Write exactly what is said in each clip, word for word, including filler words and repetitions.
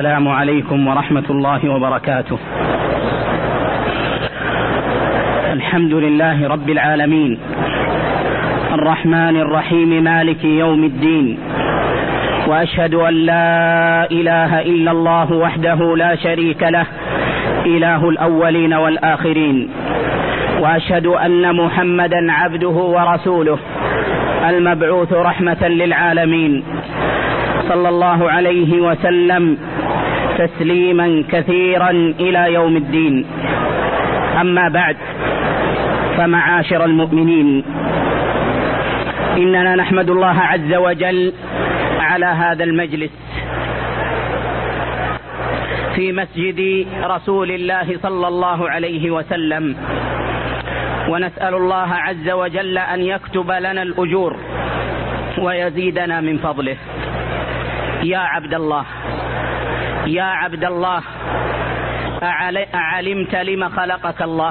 السلام عليكم ورحمة الله وبركاته. الحمد لله رب العالمين، الرحمن الرحيم، مالك يوم الدين، وأشهد أن لا إله إلا الله وحده لا شريك له، إله الأولين والآخرين، وأشهد أن محمدا عبده ورسوله المبعوث رحمة للعالمين، صلى الله عليه وسلم تسليما كثيرا إلى يوم الدين. أما بعد، فمعاشر المؤمنين، إننا نحمد الله عز وجل على هذا المجلس في مسجد رسول الله صلى الله عليه وسلم، ونسأل الله عز وجل أن يكتب لنا الأجور ويزيدنا من فضله. يا عبد الله، يا عبد الله، أعلمت لم خلقك الله؟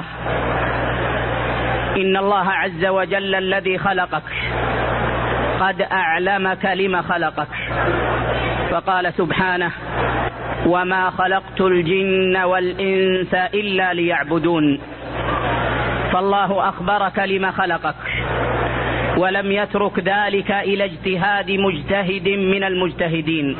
إن الله عز وجل الذي خلقك قد أعلمك لم خلقك، فقال سبحانه: وما خلقت الجن والإنس إلا ليعبدون. فالله أخبرك لم خلقك، ولم يترك ذلك إلى اجتهاد مجتهد من المجتهدين،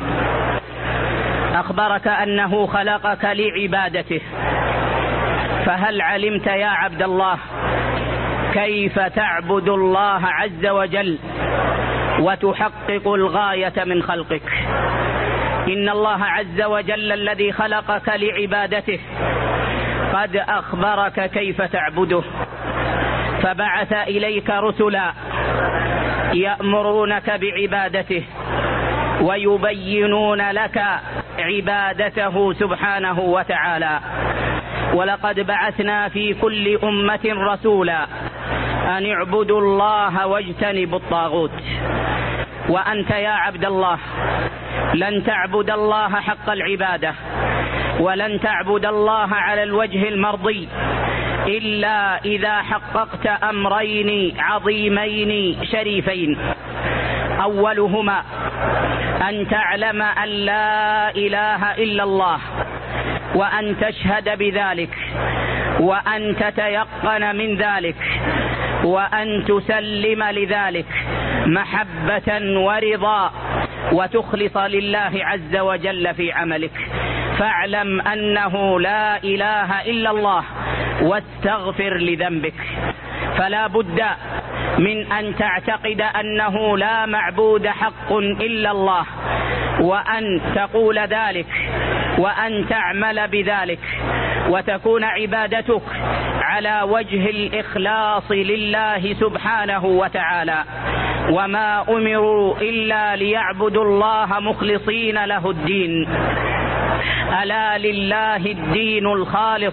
أخبرك أنه خلقك لعبادته. فهل علمت يا عبد الله كيف تعبد الله عز وجل وتحقق الغاية من خلقك؟ إن الله عز وجل الذي خلقك لعبادته قد أخبرك كيف تعبده، فبعث إليك رسلا يأمرونك بعبادته ويبينون لك عبادته سبحانه وتعالى. ولقد بعثنا في كل أمة رسولا أن اعبدوا الله واجتنبوا الطاغوت. وأنت يا عبد الله لن تعبد الله حق العبادة، ولن تعبد الله على الوجه المرضي إلا إذا حققت أمرين عظيمين شريفين. أولهما أن تعلم أن لا إله إلا الله، وأن تشهد بذلك، وأن تتيقن من ذلك، وأن تسلم لذلك محبة ورضا، وتخلص لله عز وجل في عملك. فاعلم أنه لا إله إلا الله واستغفر لذنبك. فلا بد من أن تعتقد أنه لا معبود حق إلا الله، وأن تقول ذلك، وأن تعمل بذلك، وتكون عبادتك على وجه الإخلاص لله سبحانه وتعالى. وما أمروا إلا ليعبدوا الله مخلصين له الدين، ألا لله الدين الخالص.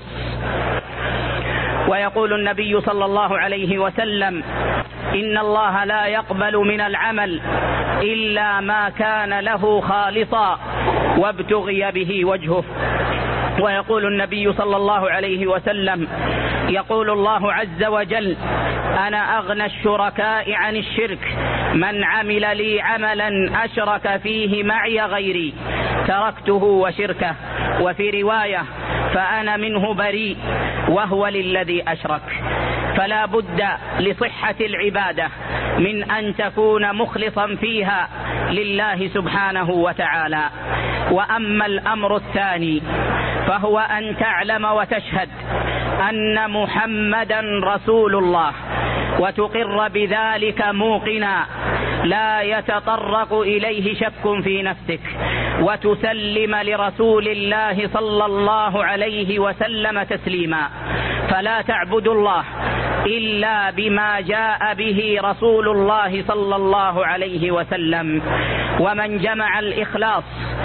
ويقول النبي صلى الله عليه وسلم: إن الله لا يقبل من العمل إلا ما كان له خالصا وابتغي به وجهه. ويقول النبي صلى الله عليه وسلم: يقول الله عز وجل: أنا أغنى الشركاء عن الشرك، من عمل لي عملا أشرك فيه معي غيري تركته وشركه. وفي رواية: فأنا منه بريء وهو للذي أشرك. فلا بد لصحة العبادة من أن تكون مخلصا فيها لله سبحانه وتعالى. وأما الأمر الثاني فهو أن تعلم وتشهد أن محمدا رسول الله، وتقر بذلك موقنا لا يتطرق إليه شك في نفسك، وتسلم لرسول الله صلى الله عليه وسلم تسليما. فلا تعبد الله إلا بما جاء به رسول الله صلى الله عليه وسلم. ومن جمع الإخلاص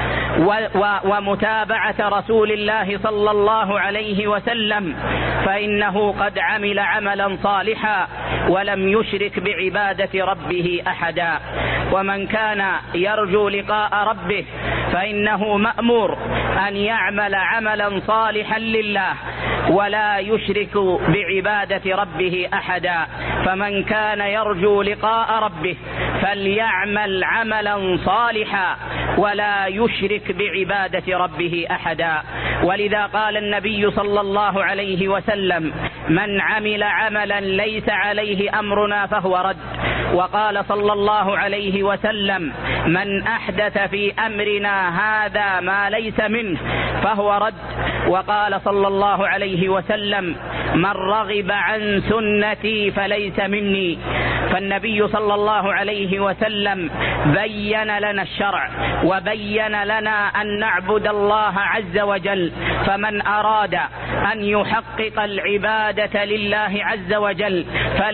ومتابعة رسول الله صلى الله عليه وسلم فإنه قد عمل عملا صالحا ولم يشرك بعبادة ربه أحدا. ومن كان يرجو لقاء ربه فإنه مأمور أن يعمل عملا صالحا لله ولا يشرك بعبادة ربه أحدا. فمن كان يرجو لقاء ربه فليعمل عملا صالحا ولا يشرك بعبادة ربه أحدا. ولذا قال النبي صلى الله عليه وسلم: من عمل عملا ليس عليه أمرنا فهو رد. وقال صلى الله عليه وسلم: من أحدث في أمرنا هذا ما ليس منه فهو رد. وقال صلى الله عليه وسلم: من رغب عن سنتي فليس مني. فالنبي صلى الله عليه وسلم بين لنا الشرع وبين لنا أن نعبد الله عز وجل. فمن أراد أن يحقق العبادة لله عز وجل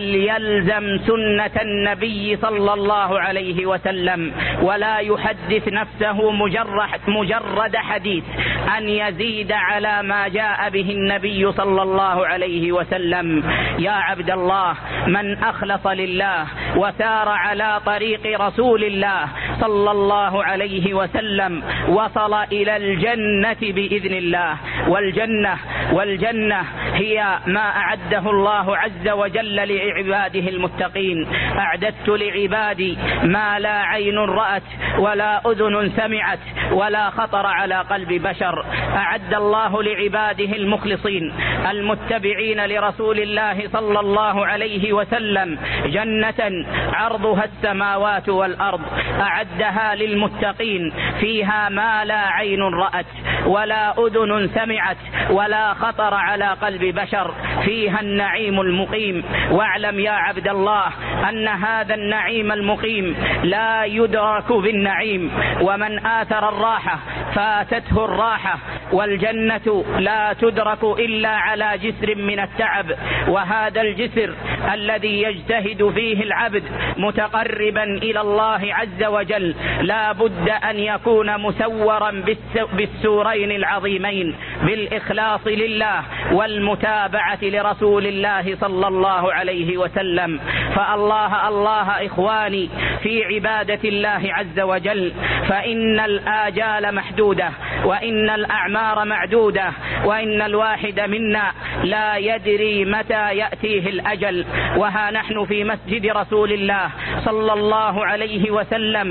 فليلزم سنة النبي صلى الله عليه وسلم، ولا يحدث نفسه مجرد, مجرد حديث أن يزيد على ما جاء به النبي صلى الله عليه وسلم. يا عبد الله، من أخلص لله وسار على طريق رسول الله صلى الله عليه وسلم وصل إلى الجنة بإذن الله. والجنة والجنة هي ما أعده الله عز وجل لعباده المتقين. أعددت لعبادي ما لا عين رأت ولا أذن سمعت ولا خطر على قلب بشر. أعد الله لعباده المخلصين المتبعين لرسول الله صلى الله عليه وسلم جنة عرضها السماوات والأرض، أعدها للمتقين فيها ما لا عين رأت ولا أذن سمعت ولا خطر على قلب بشر، فيها النعيم المقيم. واعلم يا عبد الله أن هذا النعيم المقيم لا يدرك بالنعيم، ومن آثر الراحة فاتته الراحة. والجنة لا تدرك إلا على جسر من التعب، وهذا الجسر الذي يجتهد فيه العبد متقربا إلى الله عز وجل لا بد أن يكون مسورا بالسورين العظيمين: بالإخلاص لله والمتابعة لرسول الله صلى الله عليه وسلم. فالله الله إخواني في عبادة الله عز وجل، فإن الآجال محدودة وإن الأعمار معدودة، وإن الواحد منا لا يدري متى يأتيه الأجل. وها نحن في مسجد رسول الله صلى الله عليه وسلم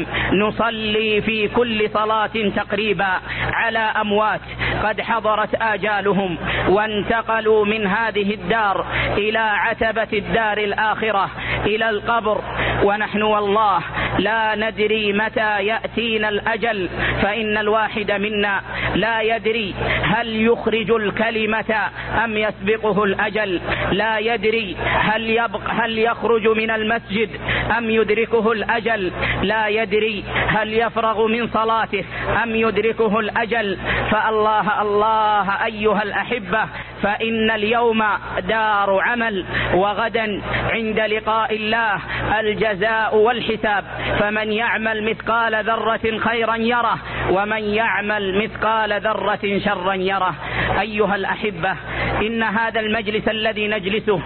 نصلي في كل صلاة تقريبا على أموات قد حضرت آجالهم وانتقلوا من هذه الدار إلى عتبة الدار الآخرة إلى القبر، ونحن والله لا ندري متى يأتينا الأجل. فإن الواحد منا لا يدري هل يخرج الكلمة أم يسبقه الأجل، لا يدري هل, يبق هل يخرج من المسجد أم يدركه الأجل، لا يدري هل يفرغ من صلاته أم يدركه الأجل. فالله الله أيها الأحبة، فإن اليوم دار عمل، وغدا عند لقاء الله الجزاء والحساب. فمن يعمل مثقال ذرة خيرا يره، ومن يعمل مثقال ذرة شرا يره. أيها الأحبة، إن هذا المجلس الذي نجلسه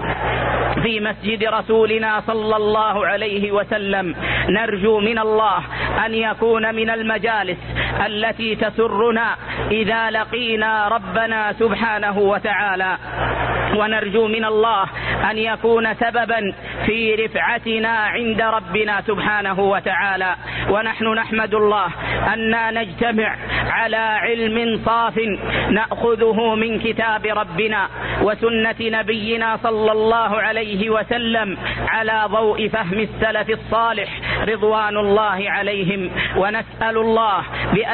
في مسجد رسولنا صلى الله عليه وسلم نرجو من الله أن يكون من المجالس التي تسرنا إذا لقينا ربنا سبحانه وتعالى، ونرجو من الله أن يكون سببا في رفعتنا عند ربنا سبحانه وتعالى. ونحن نحمد الله أننا نجتمع على علم صاف نأخذه من كتاب ربنا وسنة نبينا صلى الله عليه وسلم على ضوء فهم السلف الصالح رضوان الله عليهم. ونسأل الله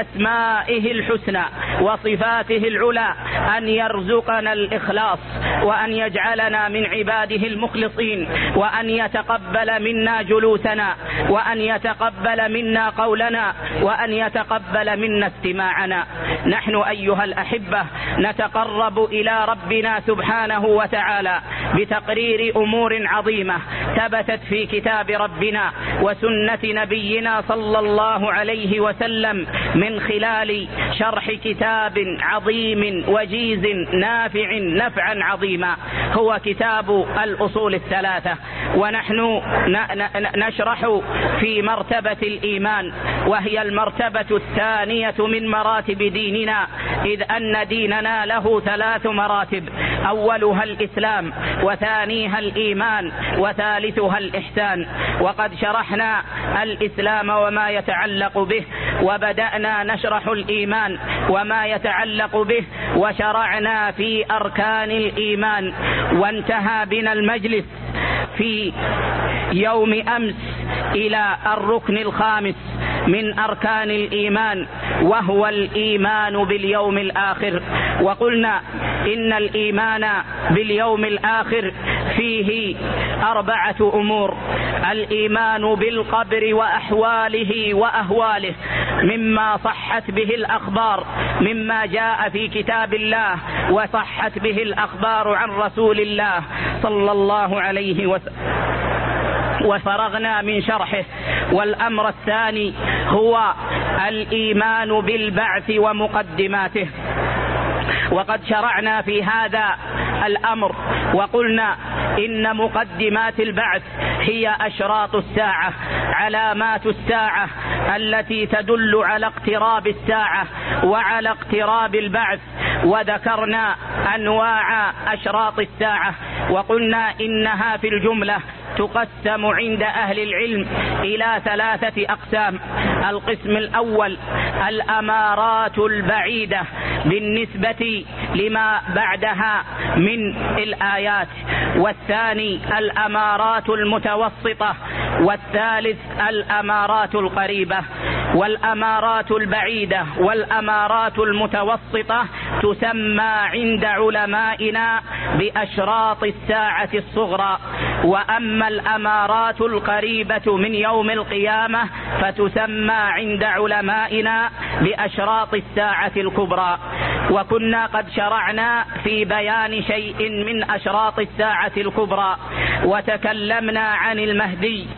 بأسمائه الحسنى وصفاته العلى أن يرزقنا الإخلاص، وأن يجعلنا من عباده المخلصين، وأن يتقبل منا جلوسنا، وأن يتقبل منا قولنا، وأن يتقبل منا استماعنا. نحن أيها الأحبة نتقرب إلى ربنا سبحانه وتعالى بتقرير أمور عظيمة ثبتت في كتاب ربنا وسنة نبينا صلى الله عليه وسلم من خلال شرح كتاب عظيم وجيز نافع نفعا عظيما، هو كتاب الأصول الثلاثة. ونحن نشرح في مرتبة الإيمان، وهي المرتبة الثانية من مراتب ديننا، إذ أن ديننا له ثلاث مراتب: أولها الإسلام، وثانيها الإيمان، وثالثها الإحسان. وقد شرحنا الإسلام وما يتعلق به وبدأنا نشرح الإيمان وما يتعلق به، وشرعنا في أركان الإيمان، وانتهى بنا المجلس في يوم أمس إلى الركن الخامس من أركان الإيمان، وهو الإيمان باليوم الآخر. وقلنا إن الإيمان باليوم الآخر فيه أربعة أمور: الإيمان بالقبر وأحواله وأهواله مما صحت به الأخبار، مما جاء في كتاب الله وصحت به الأخبار عن رسول الله صلى الله عليه وسلم، وفرغنا من شرحه. والأمر الثاني هو الإيمان بالبعث ومقدماته، وقد شرعنا في هذا الأمر وقلنا إن مقدمات البعث هي أشراط الساعة، علامات الساعة التي تدل على اقتراب الساعة وعلى اقتراب البعث، وذكرنا أنواع أشراط الساعة، وقلنا إنها في الجملة تقسم عند أهل العلم إلى ثلاثة أقسام. القسم الأول الأمارات البعيدة بالنسبة لما بعدها من الآيات، والثاني الأمارات المتوسطة، والثالث الأمارات القريبة. والأمارات البعيدة والأمارات المتوسطة تسمى عند علمائنا بأشراط الساعة الصغرى، وأما الأمارات القريبة من يوم القيامة فتسمى عند علمائنا بأشراط الساعة الكبرى. وكنا قد شرعنا في بيان شيء من أشراط الساعة الكبرى، وتكلمنا عن المهدي،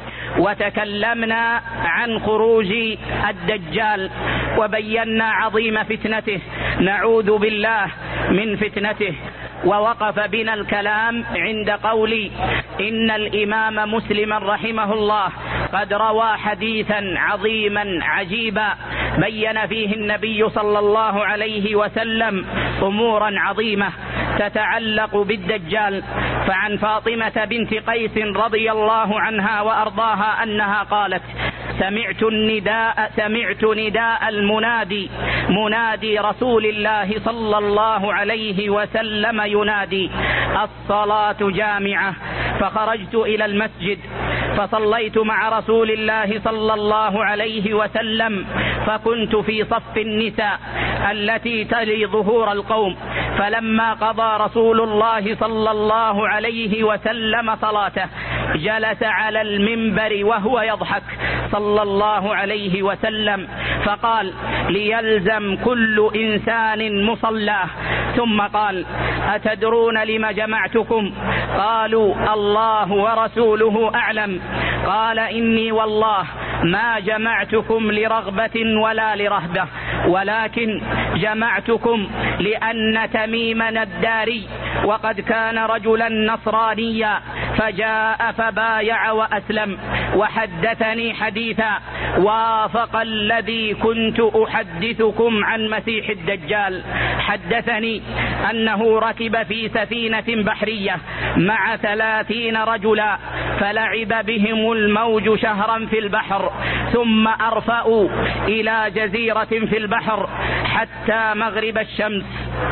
وتكلمنا عن خروج الدجال، وبينا عظيم فتنته، نعوذ بالله من فتنته. ووقف بنا الكلام عند قولي إن الإمام مسلم رحمه الله قد روى حديثا عظيما عجيبا بين فيه النبي صلى الله عليه وسلم أمورا عظيمة تتعلق بالدجال. فعن فاطمة بنت قيس رضي الله عنها وأرضاها أنها قالت: سمعت النداء سمعت نداء المنادي منادي رسول الله صلى الله عليه وسلم ينادي: الصلاة جامعة. فخرجت إلى المسجد فصليت مع رسول الله صلى الله عليه وسلم، فكنت في صف النساء التي تلي ظهور القوم. فلما قضى رسول الله صلى الله عليه وسلم صلاته جلس على المنبر وهو يضحك صلى الله عليه وسلم، فقال: ليلزم كل إنسان مصلاه. ثم قال: أتدرون لم جمعتكم؟ قالوا: الله ورسوله أعلم. قال: إني والله ما جمعتكم لرغبة ولا لرهبة، ولكن جمعتكم لأن تميمنا الداري وقد كان رجلا نصرانيا فجاء فبايع وأسلم، وحدثني حديثا وافق الذي كنت أحدثكم عن مسيح الدجال. حدثني أنه ركب في سفينة بحرية مع ثلاثين رجلا، فلعب بهم الموج شهرا في البحر، ثم أرفأوا إلى جزيرة في البحر حتى مغرب الشمس،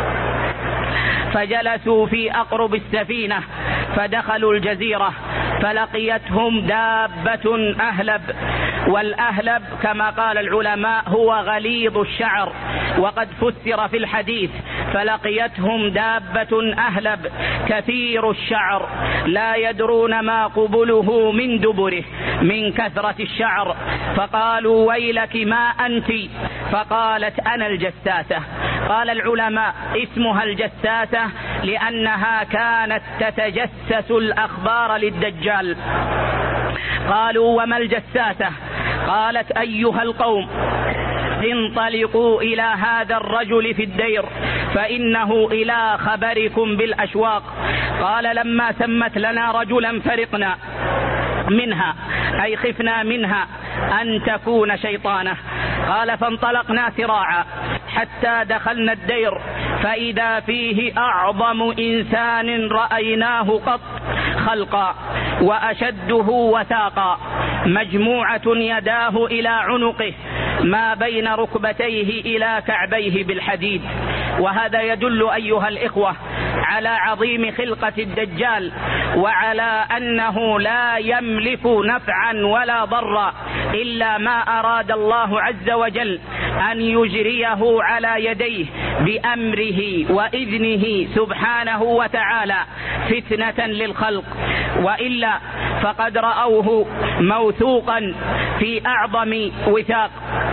فجلسوا في أقرب السفينة، فدخلوا الجزيرة فلقيتهم دابة أهلب. والأهلب كما قال العلماء هو غليظ الشعر، وقد فسر في الحديث: فلقيتهم دابة أهلب كثير الشعر لا يدرون ما قبله من دبره من كثرة الشعر. فقالوا: ويلك ما أنت؟ فقالت: أنا الجساسة. قال العلماء: اسمها الجساسة لأنها كانت تتجسس الأخبار للدجال. قالوا: وما الجساسة؟ قالت: أيها القوم، انطلقوا إلى هذا الرجل في الدير فإنه إلى خبركم بالأشواق. قال: لما سمت لنا رجلا فرقنا منها، أي خفنا منها أن تكون شيطانة. قال: فانطلقنا سراعا حتى دخلنا الدير، فإذا فيه أعظم إنسان رأيناه قط خلقا وأشده وثاقا، مجموعة يداه إلى عنقه، ما بين ركبتيه إلى كعبيه بالحديد. وهذا يدل أيها الإخوة على عظيم خلقة الدجال، وعلى أنه لا يملك نفعا ولا ضرا إلا ما أراد الله عز وجل أن يجريه على يديه بأمره وإذنه سبحانه وتعالى فتنة للخلق، وإلا فقد رأوه موثوقا في أعظم وثاق.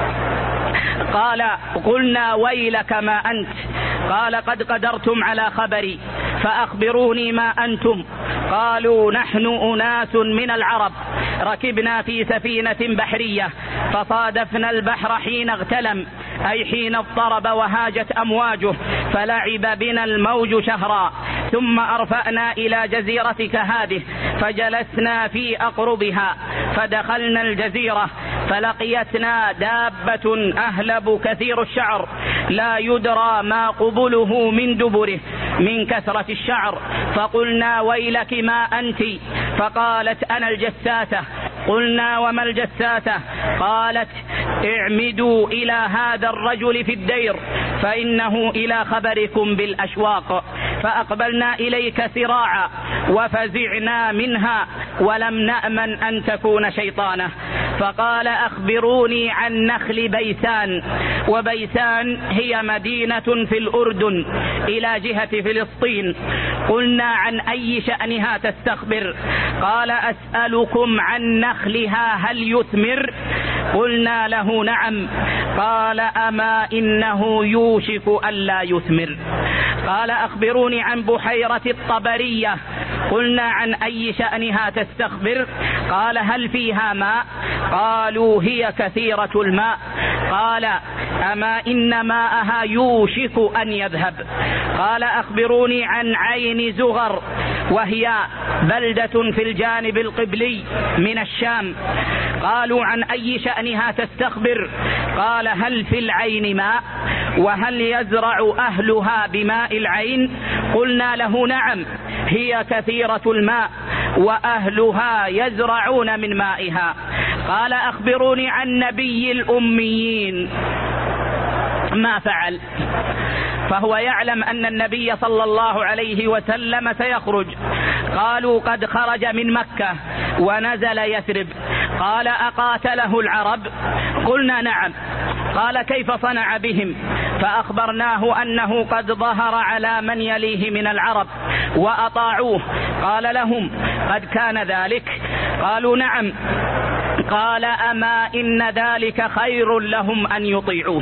قال: قلنا ويلك ما أنت، قال: قد قدرتم على خبري فأخبروني ما أنتم. قالوا: نحن أناس من العرب ركبنا في سفينة بحرية فصادفنا البحر حين اغتلم، أي حين اضطرب وهاجت أمواجه، فلعب بنا الموج شهرا، ثم أرفأنا إلى جزيرتك هذه فجلسنا في أقربها، فدخلنا الجزيرة فلقيتنا دابة أهلب كثير الشعر لا يدرى ما قبله من دبره من كثرة الشعر، فقلنا ويلك ما أنت، فقالت: أنا الجساسة. قلنا: وما الجساسة؟ قالت: اعمدوا إلى هذا الرجل في الدير فإنه إلى خبركم بالأشواق. فأقبلنا إليك سراعا وفزعنا منها ولم نأمن أن تكون شيطانة. فقال: أخبروني عن نخل بيسان. وبيسان هي مدينة في الأردن إلى جهة فلسطين. قلنا: عن أي شأنها تستخبر؟ قال: أسألكم عن نخلها هل يثمر؟ قلنا له: نعم. قال: أما إنه يوشك ألا يثمر. قال: أخبروني عن بحيرة الطبرية. قلنا: عن أي شأنها تستخبر؟ قال: هل فيها ماء؟ قالوا: هي كثيرة الماء. قال: أما إن ماءها يوشك أن يذهب. قال: أخبروني عن عين زغر، وهي بلدة في الجانب القبلي من الشام. قالوا: عن أي شأنها تستخبر؟ قال: هل في العين ماء؟ وهل يزرع أهلها بماء العين؟ قلنا له: نعم، هي كثيرة الماء وأهلها يزرعون من مائها. قال: أخبروني عن نبي الأميين ما فعل. فهو يعلم أن النبي صلى الله عليه وسلم سيخرج. قالوا: قد خرج من مكة ونزل يثرب. قال: أقاتله العرب؟ قلنا: نعم. قال: كيف صنع بهم؟ فأخبرناه أنه قد ظهر على من يليه من العرب وأطاعوه. قال لهم: قد كان ذلك؟ قالوا: نعم. قال: أما إن ذلك خير لهم أن يطيعوه.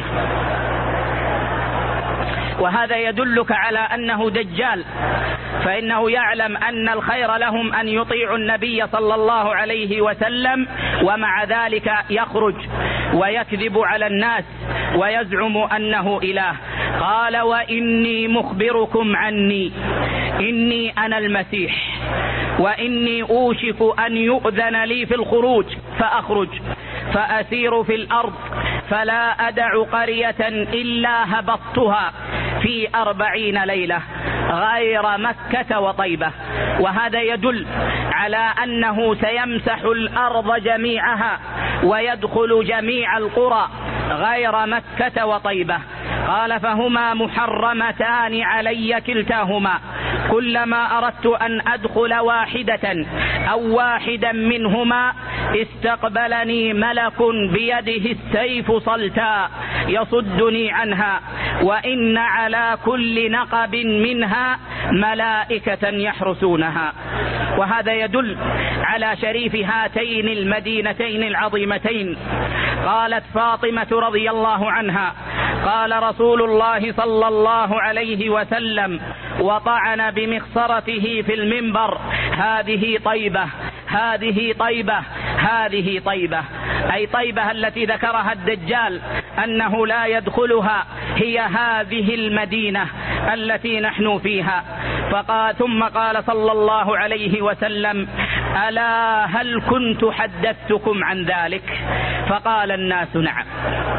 وهذا يدلك على أنه دجال، فإنه يعلم أن الخير لهم أن يطيعوا النبي صلى الله عليه وسلم، ومع ذلك يخرج ويكذب على الناس ويزعم أنه إله. قال: وإني مخبركم عني، إني أنا المسيح، وإني أوشك أن يؤذن لي في الخروج فأخرج فأسير في الأرض فلا أدع قرية إلا هبطتها في أربعين ليلة غير مكة وطيبة. وهذا يدل على أنه سيمسح الأرض جميعها ويدخل جميع القرى غير مكة وطيبة. قال: فهما محرمتان علي كلتاهما، كلما أردت أن أدخل واحدة أو واحدا منهما استقبلني ملك بيده السيف صلتا يصدني عنها، وإن على كل نقب منها ملائكة يحرسونها. وهذا يدل على شريف هاتين المدينتين العظيمتين. قالت فاطمة رضي الله عنها: قال رسول الله صلى الله عليه وسلم وطعن بمخصرته في المنبر: هذه طيبة، هذه طيبة، هذه طيبة. أي طيبة التي ذكرها الدجال أنه لا يدخلها هي هذه المدينة التي نحن فيها. فقال ثم قال صلى الله عليه وسلم: ألا هل كنت حدثتكم عن ذلك؟ فقال الناس: نعم.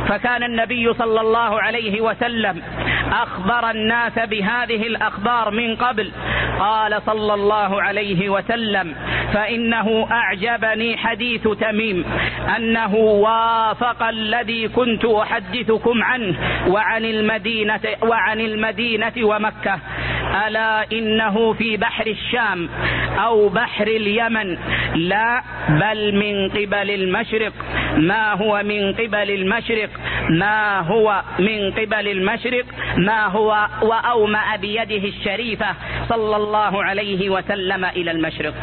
فكان النبي صلى الله عليه وسلم أخبر الناس بهذه الأخبار من قبل. قال صلى الله عليه وسلم: فإنه أعجبني حديث تميم أنه وافق الذي كنت أحدثكم عنه وعن المدينة, وعن المدينة ومكة، ألا إنه في بحر الشام أو بحر اليمن، لا بل من قبل المشرق. ما هو من قبل المشرق ما هو من قبل المشرق ما هو وأومأ بيده الشريفة صلى الله عليه وسلم إلى المشرق.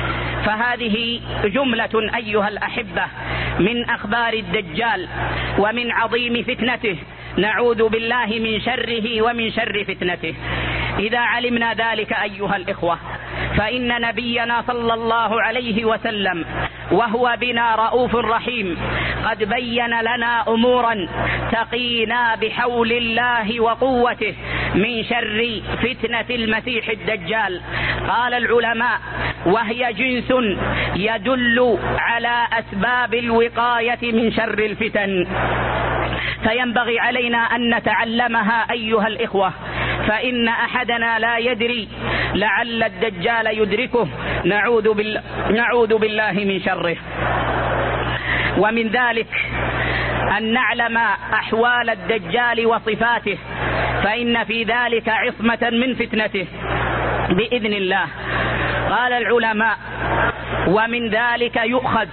فهذه جملة أيها الأحبة من أخبار الدجال ومن عظيم فتنته، نعوذ بالله من شره ومن شر فتنته. إذا علمنا ذلك أيها الإخوة، فإن نبينا صلى الله عليه وسلم وهو بنا رؤوف رحيم قد بين لنا أمورا تقينا بحول الله وقوته من شر فتنة المسيح الدجال. قال العلماء: وهي جنس يدل على أسباب الوقاية من شر الفتن، فينبغي علينا أن نتعلمها أيها الإخوة، فإن أحدنا لا يدري لعل الدجال يدركه، نعوذ بالله, نعوذ بالله من شره. ومن ذلك أن نعلم أحوال الدجال وصفاته، فإن في ذلك عصمة من فتنته بإذن الله. قال العلماء: ومن ذلك يؤخذ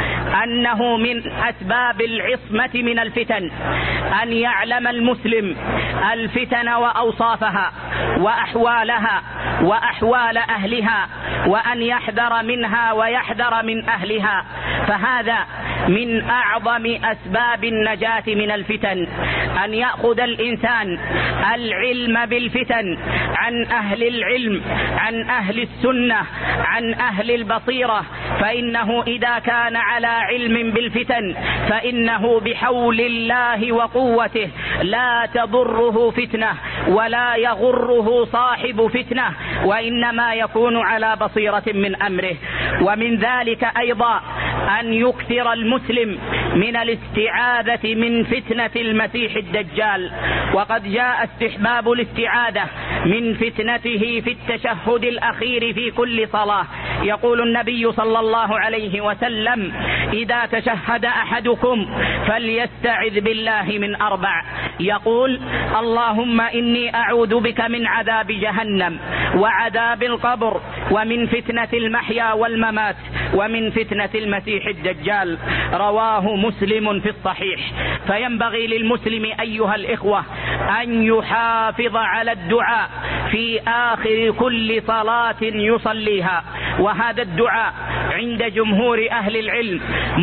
أنه من أسباب العصمة من الفتن أن يعلم المسلم الفتن وأوصافها وأحوالها وأحوال أهلها، وأن يحذر منها ويحذر من أهلها، فهذا من أعظم أسباب النجاة من الفتن، أن يأخذ الإنسان العلم بالفتن عن أهل العلم، عن أهل السنة، عن أهل البصيرة، فإنه إذا كان على علم بالفتن فإنه بحول الله وقوته لا تضره فتنة ولا يغره صاحب فتنة، وإنما يكون على بصيرة من أمره. ومن ذلك أيضا أن يكثر المسلم من الاستعاذة من فتنة المسيح الدجال، وقد جاء استحباب الاستعاذة من فتنته في التشهد الأخير في كل صلاة. يقول النبي صلى الله عليه وسلم: إذا تشهد أحدكم فليستعذ بالله من أربع، يقول: اللهم إني أعوذ بك من عذاب جهنم وعذاب القبر ومن فتنة المحيا والممات ومن فتنة المسيح الدجال. رواه مسلم في الصحيح. فينبغي للمسلم أيها الإخوة أن يحافظ على الدعاء في آخر كل صلاة يصليها، وهذا الدعاء عند جمهور أهل العلم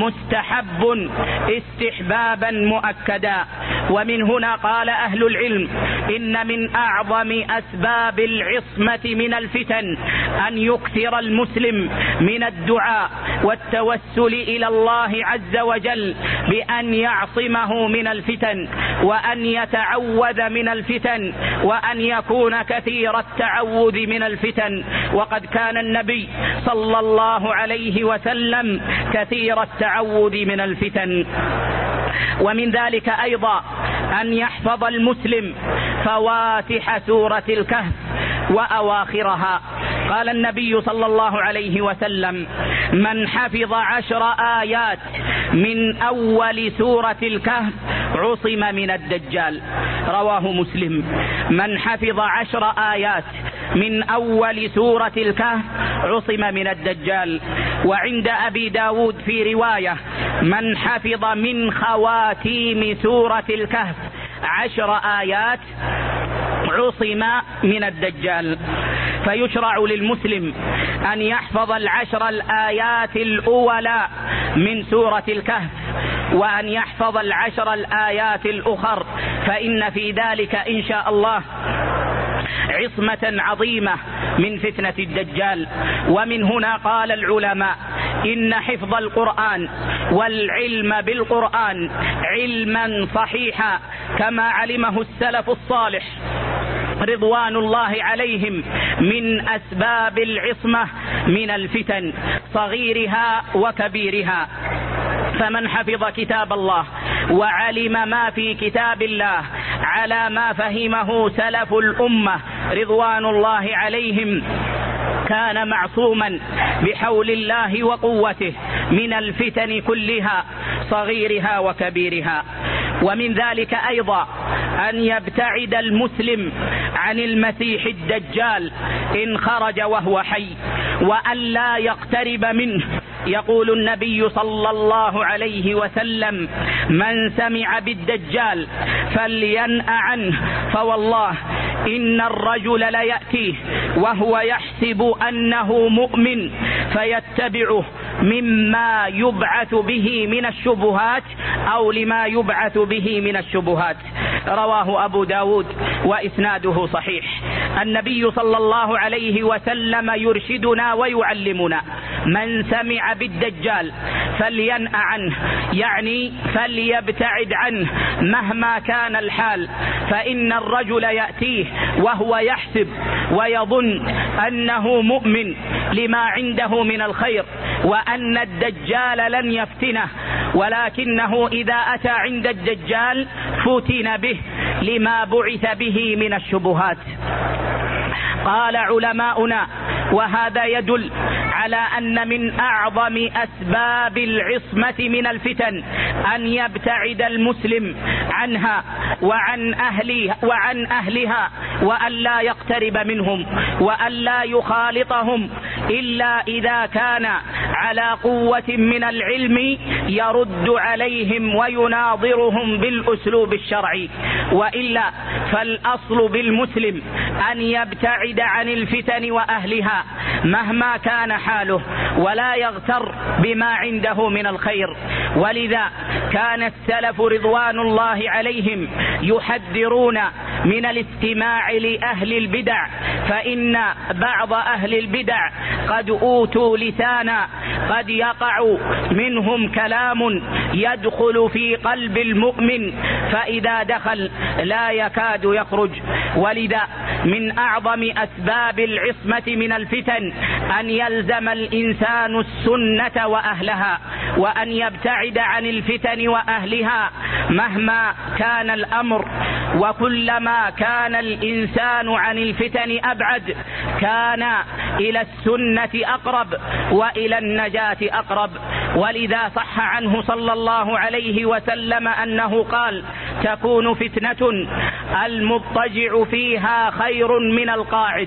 مستحب استحبابا مؤكدا. ومن هنا قال أهل العلم: إن من أعظم أسباب العصمة من الفتن أن يكثر المسلم من الدعاء والتوسل إلى الله عز وجل بأن يعصمه من الفتن، وأن يتعوذ من الفتن، وأن يكون كثير التعوذ من الفتن. وقد كان النبي صلى الله عليه وسلم كثير التعوذ من الفتن. ومن ذلك أيضا أن يحفظ المسلم فواتح سورة الكهف وأواخرها. قال النبي صلى الله عليه وسلم: من حفظ عشر آيات من أول سورة الكهف عصم من الدجال. رواه مسلم. من حفظ عشر آيات من أول سورة الكهف عصم من الدجال. وعند أبي داود في رواية: من حفظ من خواتيم سورة الكهف عشر آيات عصم من الدجال. فيشرع للمسلم أن يحفظ العشر الآيات الأولى من سورة الكهف، وأن يحفظ العشر الآيات الأخر، فإن في ذلك إن شاء الله عصمة عظيمة من فتنة الدجال. ومن هنا قال العلماء: إن حفظ القرآن والعلم بالقرآن علما صحيحا كما علمه السلف الصالح رضوان الله عليهم من أسباب العصمة من الفتن صغيرها وكبيرها. فمن حفظ كتاب الله وعلم ما في كتاب الله على ما فهمه سلف الأمة رضوان الله عليهم كان معصوما بحول الله وقوته من الفتن كلها صغيرها وكبيرها. ومن ذلك أيضا أن يبتعد المسلم عن المسيح الدجال إن خرج وهو حي، وأن لا يقترب منه. يقول النبي صلى الله عليه وسلم: من سمع بالدجال فلينأ عنه، فوالله إن الرجل ليأتيه وهو يحسب أنه مؤمن فيتبعه مما يبعث به من الشبهات أو لما يبعث به من الشبهات. رواه أبو داود وإسناده صحيح. النبي صلى الله عليه وسلم يرشدنا ويعلمنا: من سمع بالدجال فلينأ عنه، يعني فليبتعد عنه مهما كان الحال، فإن الرجل يأتيه وهو يحسب ويظن أنه مؤمن لما عنده من الخير، وأن الدجال لن يفتنه، ولكنه إذا أتى عند الدجال فتن به لما بعث به من الشبهات. قال علماؤنا: وهذا يدل على أن من أعظم أسباب العصمة من الفتن أن يبتعد المسلم عنها وعن أهلها, وعن أهلها وأن لا يقترب منهم وأن لا يخالطهم إلا إذا كان على قوة من العلم يرد عليهم ويناظرهم بالأسلوب الشرعي، وإلا فالأصل بالمسلم أن يبتعد عن الفتن وأهلها مهما كان حاله، ولا يغتر بما عنده من الخير. ولذا كان السلف رضوان الله عليهم يحذرون من الاستماع لأهل البدع، فإن بعض أهل البدع قد أوتوا لسانا قد يقع منهم كلام يدخل في قلب المؤمن، فإذا دخل لا يكاد يخرج. ولذا من أعظم أسباب العصمة من الفتن أن يلزم الإنسان السنة وأهلها، وأن يبتعد عن الفتن وأهلها مهما كان الأمر. وكلما كان الإنسان عن الفتن أبعد كان إلى السنة أقرب وإلى النجاة أقرب. ولذا صح عنه صلى الله عليه وسلم أنه قال: تكون فتنة المضطجع فيها خير من القاعد،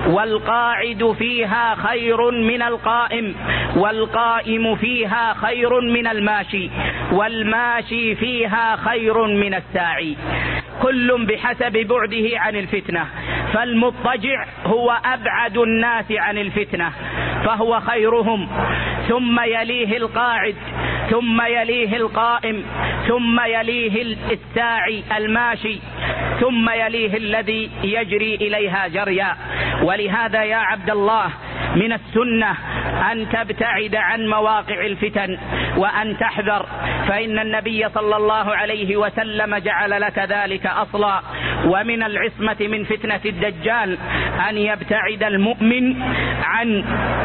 والقاعد فيها خير من القائم، والقائم فيها خير من الماشي، والماشي فيها خير من الساعي. كل بحسب بعده عن الفتنة، فالمضطجع هو أبعد الناس عن الفتنة فهو خيرهم، ثم يليه القاعد، ثم يليه القائم، ثم يليه الساعي الماشي، ثم يليه الذي يجري إليها جريا. ولهذا يا عبد الله من السنة أن تبتعد عن مواقع الفتن وأن تحذر، فإن النبي صلى الله عليه وسلم جعل لك ذلك أصلا. ومن العصمة من فتنة الدجال أن يبتعد المؤمن عن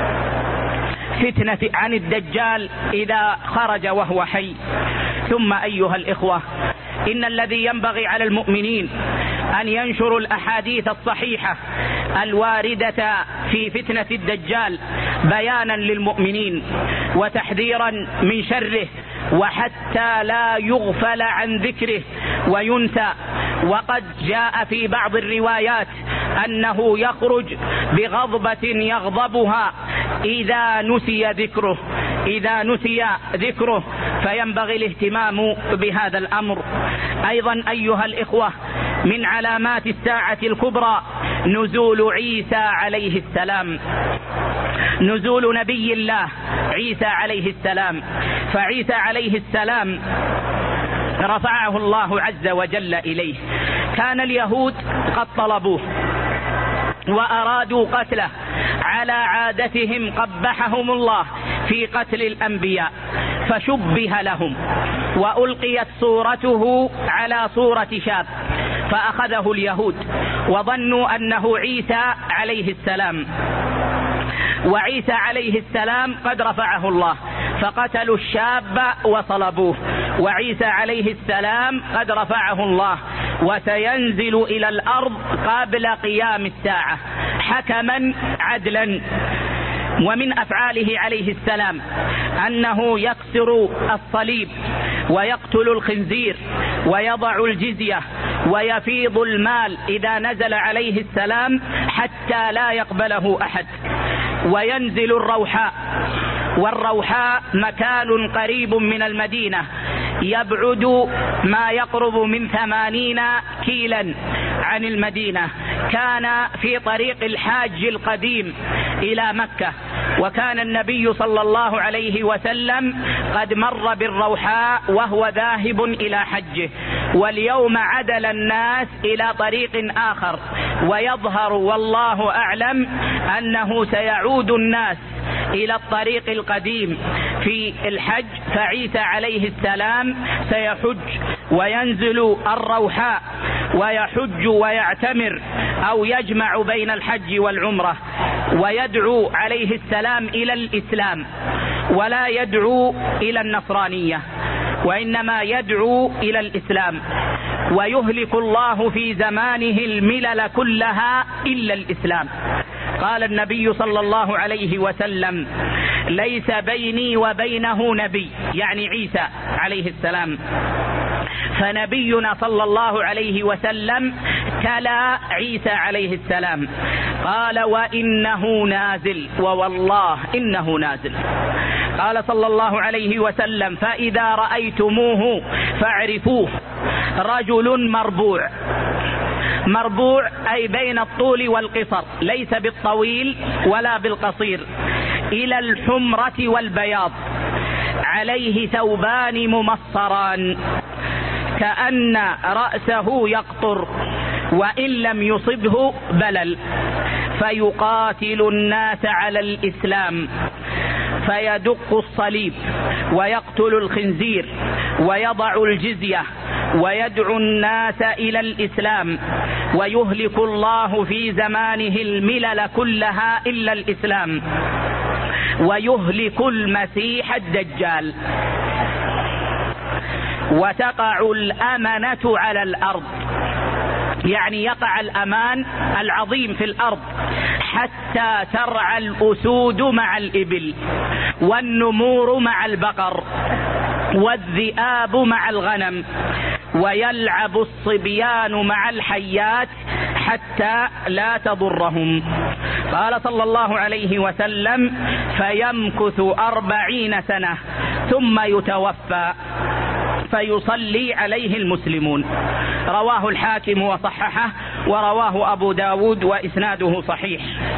فتنة عن الدجال إذا خرج وهو حي. ثم أيها الإخوة، إن الذي ينبغي على المؤمنين أن ينشروا الأحاديث الصحيحة الواردة في فتنة الدجال بيانا للمؤمنين وتحذيرا من شره، وحتى لا يغفل عن ذكره وينسى. وقد جاء في بعض الروايات أنه يخرج بغضبة يغضبها إذا نسي ذكره إذا نسي ذكره فينبغي الاهتمام بهذا الأمر. أيضا أيها الإخوة، من علامات الساعة الكبرى نزول عيسى عليه السلام، نزول نبي الله عيسى عليه السلام. فعيسى عليه السلام رفعه الله عز وجل إليه. كان اليهود قد طلبوه وأرادوا قتله على عادتهم قبحهم الله في قتل الأنبياء، فشبه لهم وألقيت صورته على صورة شاب، فأخذه اليهود وظنوا أنه عيسى عليه السلام، وعيسى عليه السلام قد رفعه الله. فقتلوا الشاب وصلبوه، وعيسى عليه السلام قد رفعه الله وسينزل إلى الأرض قبل قيام الساعة حكما عدلا. ومن أفعاله عليه السلام أنه يكسر الصليب ويقتل الخنزير ويضع الجزية ويفيض المال إذا نزل عليه السلام حتى لا يقبله أحد، وينزل الروحاء، والروحاء مكان قريب من المدينة يبعد ما يقرب من ثمانين كيلا عن المدينة، كان في طريق الحاج القديم إلى مكة، وكان النبي صلى الله عليه وسلم قد مر بالروحاء وهو ذاهب إلى حجه، واليوم عدل الناس إلى طريق آخر، ويظهر والله أعلم أنه سيعود الناس إلى الطريق القديم في الحج، فعيسى عليه السلام سيحج وينزل الروحاء ويحج ويعتمر أو يجمع بين الحج والعمرة، ويدعو عليه السلام إلى الإسلام ولا يدعو إلى النصرانية، وإنما يدعو إلى الإسلام، ويهلك الله في زمانه الملل كلها إلا الإسلام. قال النبي صلى الله عليه وسلم: ليس بيني وبينه نبي، يعني عيسى عليه السلام، فنبينا صلى الله عليه وسلم تلا عيسى عليه السلام، قال: وإنه نازل، ووالله إنه نازل. قال صلى الله عليه وسلم: فإذا رأيتموه فاعرفوه، رجل مربوع. مربوع أي بين الطول والقصر، ليس بالطويل ولا بالقصير، إلى الحمرة والبياض، عليه ثوبان ممصران كأن رأسه يقطر، وإن لم يصبه بلل، فيقاتل الناس على الإسلام، فيدق الصليب ويقتل الخنزير ويضع الجزية ويدعو الناس إلى الإسلام، ويهلك الله في زمانه الملل كلها إلا الإسلام، ويهلك المسيح الدجال، وتقع الأمنة على الأرض، يعني يقع الأمان العظيم في الأرض، حتى ترعى الأسود مع الإبل، والنمور مع البقر، والذئاب مع الغنم، ويلعب الصبيان مع الحيات حتى لا تضرهم. قال صلى الله عليه وسلم: فيمكث أربعين سنة ثم يتوفى فيصلي عليه المسلمون. رواه الحاكم وصححه، ورواه أبو داود وإسناده صحيح.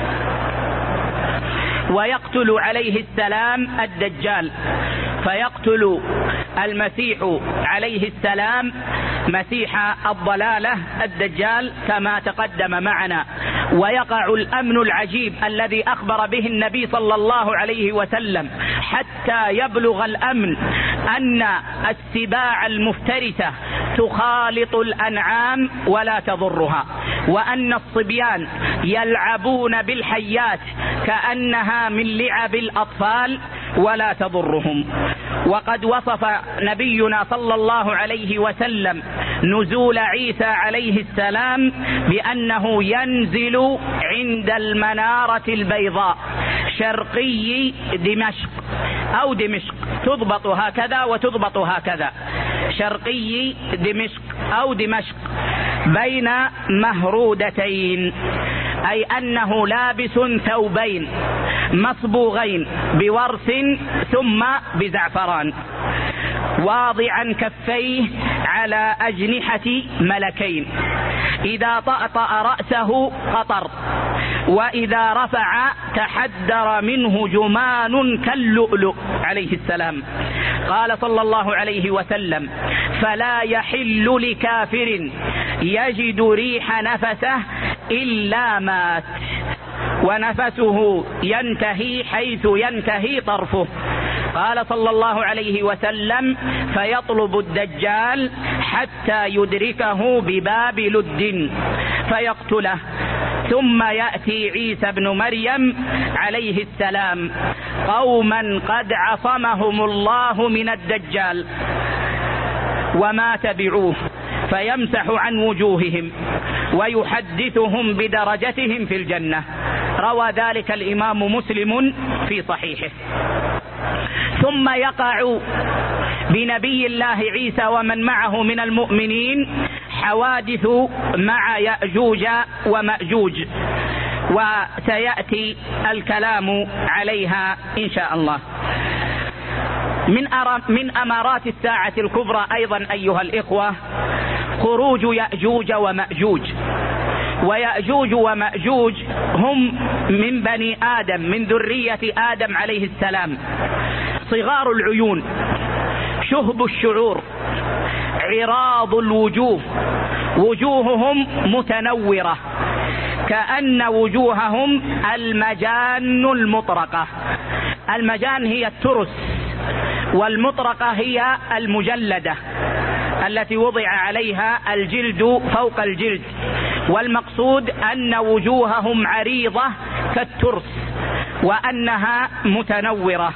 ويقتل عليه السلام الدجال، فيقتل المسيح عليه السلام مسيح الضلالة الدجال كما تقدم معنا. ويقع الأمن العجيب الذي أخبر به النبي صلى الله عليه وسلم حتى يبلغ الأمن أن السباع المفترسة تخالط الأنعام ولا تضرها، وأن الصبيان يلعبون بالحيات كأنها من لعب الأطفال ولا تضرهم. وقد وصف نبينا صلى الله عليه وسلم نزول عيسى عليه السلام بأنه ينزل عند المنارة البيضاء شرقي دمشق أو دمشق، تضبط هكذا وتضبط هكذا، شرقي دمشق أو دمشق، بين مهرودتين، أي أنه لابس ثوبين مصبوغين بورس ثم بزعفران، واضعا كفيه على أجنحة ملكين، إذا طأطأ رأسه قطر، وإذا رفع تحدر منه جمان كاللؤلؤ عليه السلام. قال صلى الله عليه وسلم: فلا يحل لكافر يجد ريح نفسه إلا مات، ونفسه ينتهي حيث ينتهي طرفه. قال صلى الله عليه وسلم: فيطلب الدجال حتى يدركه بباب لد فيقتله، ثم يأتي عيسى بن مريم عليه السلام قوما قد عصمهم الله من الدجال وما تبعوه، فيمسح عن وجوههم ويحدثهم بدرجتهم في الجنة. روى ذلك الإمام مسلم في صحيحه. ثم يقع بنبي الله عيسى ومن معه من المؤمنين حوادث مع يأجوج ومأجوج، وسيأتي الكلام عليها إن شاء الله. من, من أمارات الساعة الكبرى أيضا أيها الإخوة خروج يأجوج ومأجوج. ويأجوج ومأجوج هم من بني آدم، من ذرية آدم عليه السلام، صغار العيون، شهب الشعور، عراض الوجوه، وجوههم متنورة كأن وجوههم المجان المطرقة. المجان هي الترس، والمطرقة هي المجلدة التي وضع عليها الجلد فوق الجلد، والمقصود أن وجوههم عريضة كالترس وأنها متنورة.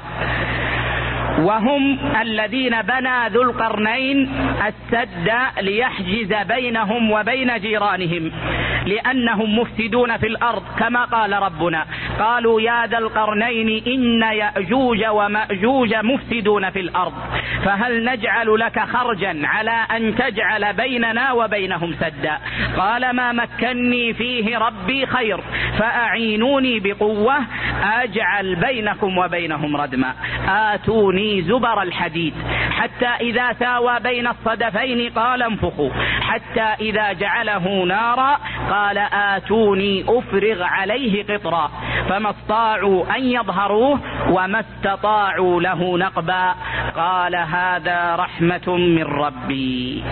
وهم الذين بنى ذو القرنين السد ليحجز بينهم وبين جيرانهم، لأنهم مفسدون في الأرض كما قال ربنا: قالوا يا ذا القرنين إن يأجوج ومأجوج مفسدون في الأرض فهل نجعل لك خرجا على أن تجعل بيننا وبينهم سدا؟ قال ما مكني فيه ربي خير فأعينوني بقوة أجعل بينكم وبينهم ردما آتوني زبر الحديد حتى إذا ساوى بين الصدفين قال انفخوا حتى إذا جعله نارا قال آتوني أفرغ عليه قطرا فما استطاعوا أن يظهروه وما استطاعوا له نقبا قال هذا رحمة من ربي.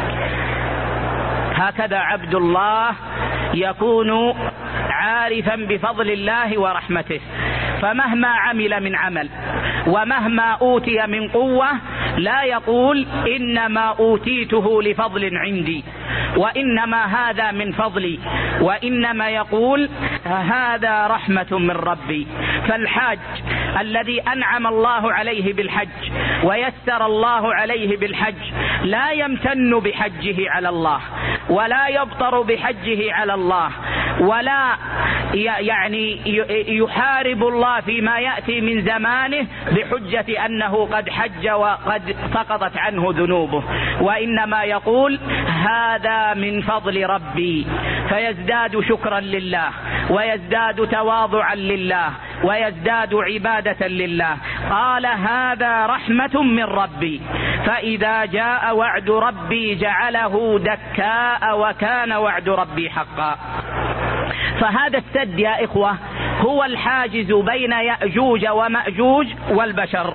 هكذا عبد الله يكون عارفا بفضل الله ورحمته، فمهما عمل من عمل ومهما أوتي من قوة لا يقول إنما أوتيته لفضل عندي وإنما هذا من فضلي، وإنما يقول هذا رحمة من ربي. فالحاج الذي أنعم الله عليه بالحج ويسر الله عليه بالحج لا يمتن بحجه على الله ولا يبطر بحجه على الله ولا يعني يحارب الله فيما يأتي من زمانه بحجة أنه قد حج وقد سقطت عنه ذنوبه، وإنما يقول هذا من فضل ربي، فيزداد شكرا لله ويزداد تواضعا لله ويزداد عبادة لله. قال هذا رحمة من ربي فإذا جاء وعد ربي جعله دكاء وكان وعد ربي حقا. فهذا السد يا إخوة هو الحاجز بين يأجوج ومأجوج والبشر،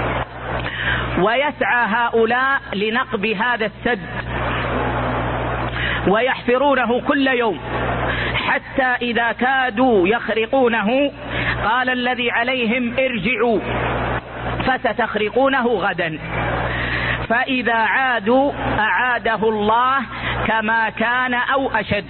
ويسعى هؤلاء لنقب هذا السد ويحفرونه كل يوم حتى إذا كادوا يخرقونه قال الذي عليهم ارجعوا فستخرقونه غدا، فإذا عادوا أعاده الله كما كان أو أشد،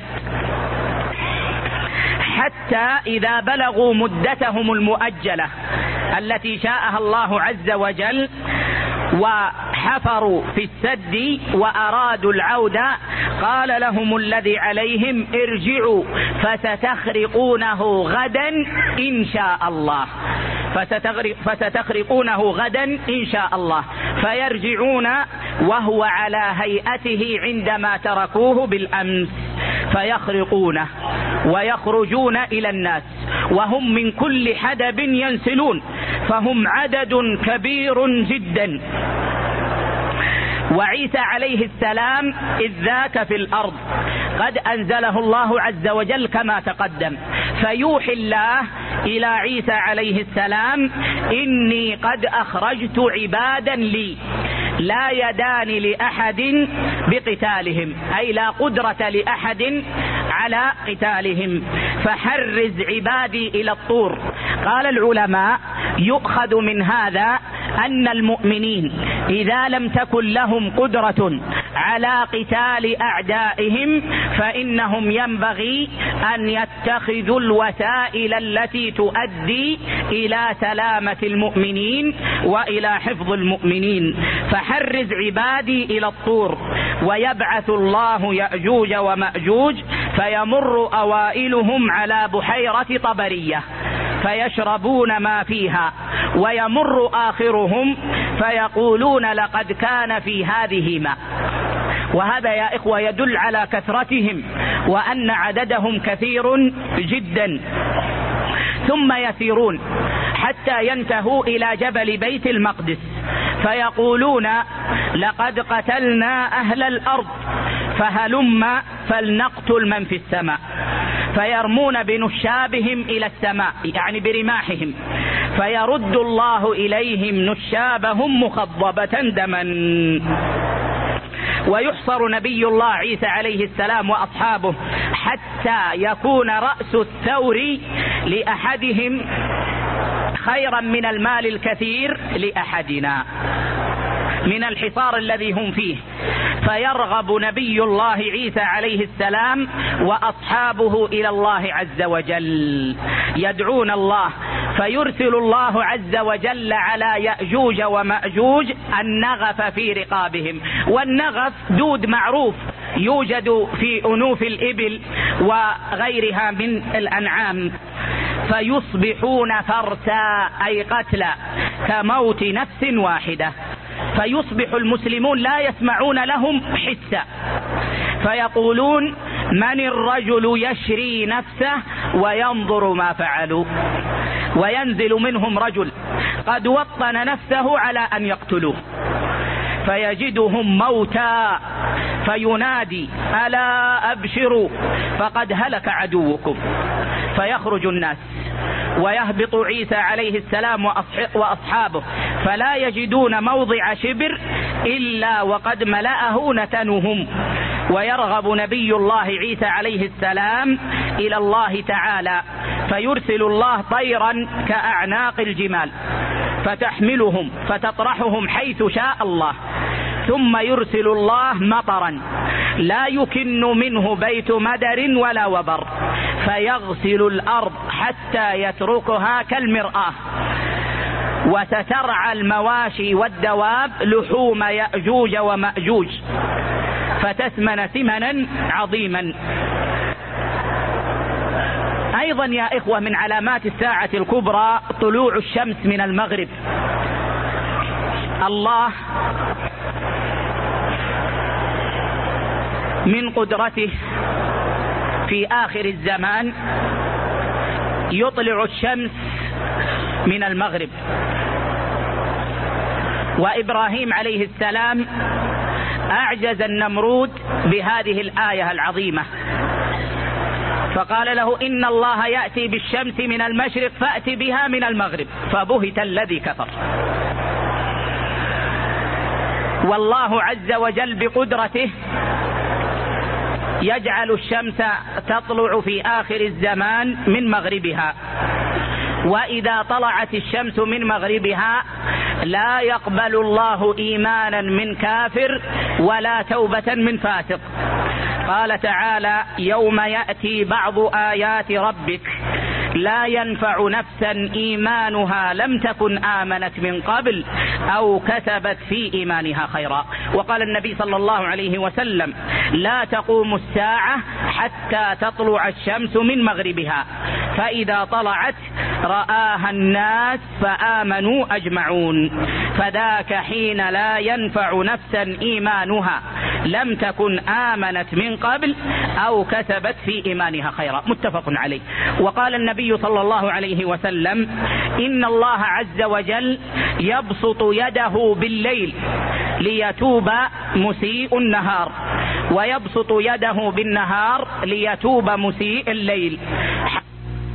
حتى إذا بلغوا مدتهم المؤجلة التي شاءها الله عز وجل وحفروا في السد وأرادوا العودة قال لهم الذي عليهم ارجعوا فستخرقونه غدا إن شاء الله، فستخرقونه غدا إن شاء الله، فيرجعون وهو على هيئته عندما تركوه بالأمس فيخرقونه ويخرجون إلى الناس وهم من كل حدب ينسلون، فهم عدد كبير جدا. وعيسى عليه السلام إذ ذاك في الأرض قد أنزله الله عز وجل كما تقدم، فيوحي الله إلى عيسى عليه السلام إني قد أخرجت عبادا لي لا يدان لأحد بقتالهم، أي لا قدرة لأحد على قتالهم، فحرز عبادي إلى الطور. قال العلماء يؤخذ من هذا أن المؤمنين إذا لم تكن لهم قدرة على قتال أعدائهم، فإنهم ينبغي أن يتخذوا الوسائل التي تؤدي إلى سلامة المؤمنين وإلى حفظ المؤمنين. فحرز عبادي إلى الطور، ويبعث الله يأجوج ومأجوج، فيمر أوائلهم على بحيرة طبرية فيشربون ما فيها، ويمر آخرهم فيقولون لقد كان في هذه ماء. وهذا يا إخوة يدل على كثرتهم وأن عددهم كثير جدا. ثم يسيرون حتى ينتهوا إلى جبل بيت المقدس فيقولون لقد قتلنا أهل الأرض فهلم فلنقتل من في السماء، فيرمون بنشابهم إلى السماء يعني برماحهم، فيرد الله إليهم نشابهم مخضبة دما. ويحصر نبي الله عيسى عليه السلام وأصحابه حتى يكون رأس الثور لأحدهم خيرا من المال الكثير لأحدنا من الحصار الذي هم فيه. فيرغب نبي الله عيسى عليه السلام وأصحابه إلى الله عز وجل، يدعون الله، فيرسل الله عز وجل على يأجوج ومأجوج النغف في رقابهم. والنغف دود معروف يوجد في أنوف الإبل وغيرها من الأنعام، فيصبحون فرسا أي قتلى كموت نفس واحدة، فيصبح المسلمون لا يسمعون لهم حسا، فيقولون من الرجل يشري نفسه وينظر ما فعلوا. وينزل منهم رجل قد وطن نفسه على أن يقتلوه فيجدهم موتى، فينادي ألا أبشروا فقد هلك عدوكم، فيخرج الناس ويهبط عيسى عليه السلام وأصحابه فلا يجدون موضع شبر إلا وقد ملأه نتنهم. ويرغب نبي الله عيسى عليه السلام إلى الله تعالى، فيرسل الله طيرا كأعناق الجمال فتحملهم فتطرحهم حيث شاء الله، ثم يرسل الله مطرا لا يكن منه بيت مدر ولا وبر، فيغسل الأرض حتى يتركها كالمرآة، وسترعى المواشي والدواب لحوم يأجوج ومأجوج فتثمن ثمنا عظيما. أيضا يا إخوة من علامات الساعة الكبرى طلوع الشمس من المغرب. الله من قدرته في آخر الزمان يطلع الشمس من المغرب. وإبراهيم عليه السلام أعجز النمرود بهذه الآية العظيمة، فقال له إن الله يأتي بالشمس من المشرق فأت بها من المغرب، فبهت الذي كفر. والله عز وجل بقدرته يجعل الشمس تطلع في آخر الزمان من مغربها، وإذا طلعت الشمس من مغربها لا يقبل الله إيمانا من كافر ولا توبة من فاسق. قال تعالى يوم يأتي بعض آيات ربك لا ينفع نفسا إيمانها لم تكن آمنت من قبل أو كسبت في إيمانها خيرا. وقال النبي صلى الله عليه وسلم لا تقوم الساعة حتى تطلع الشمس من مغربها، فإذا طلعت رآها الناس فآمنوا أجمعون، فذاك حين لا ينفع نفسا إيمانها لم تكن آمنت من قبل أو كسبت في إيمانها خيرا. متفق عليه. وقال النبي صلى الله عليه وسلم إن الله عز وجل يبسط يده بالليل ليتوب مسيء النهار، ويبسط يده بالنهار ليتوب مسيء الليل،